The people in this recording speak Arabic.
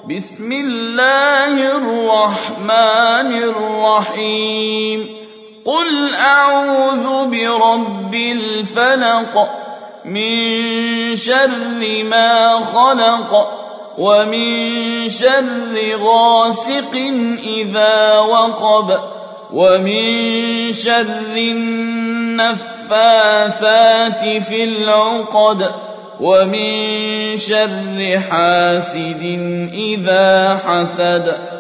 بسم الله الرحمن الرحيم قل أعوذ برب الفلق من شر ما خلق ومن شر غاسق إذا وقب ومن شر النفاثات في العقد ومن شر حاسد إذا حسد.